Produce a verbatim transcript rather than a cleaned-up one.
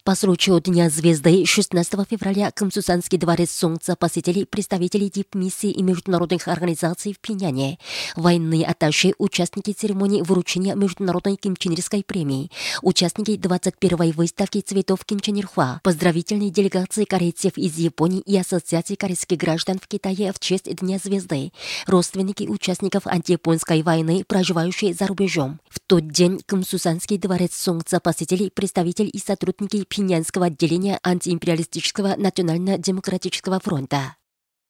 По случаю Дня Звезды шестнадцатого февраля Кымсусанский дворец Солнца посетили представители дипмиссий и международных организаций в Пхеньяне, военные атташе, участники церемонии вручения Международной Кимченерской премии, участники двадцать первой выставки цветов Кимченерхва, поздравительной делегации корейцев из Японии и Ассоциации корейских граждан в Китае в честь Дня Звезды, родственники участников антияпонской войны, проживающие за рубежом. В тот день Кымсусанский дворец Солнца посетили представители и сотрудники Пхеньянского отделения антиимпериалистического национально-демократического фронта.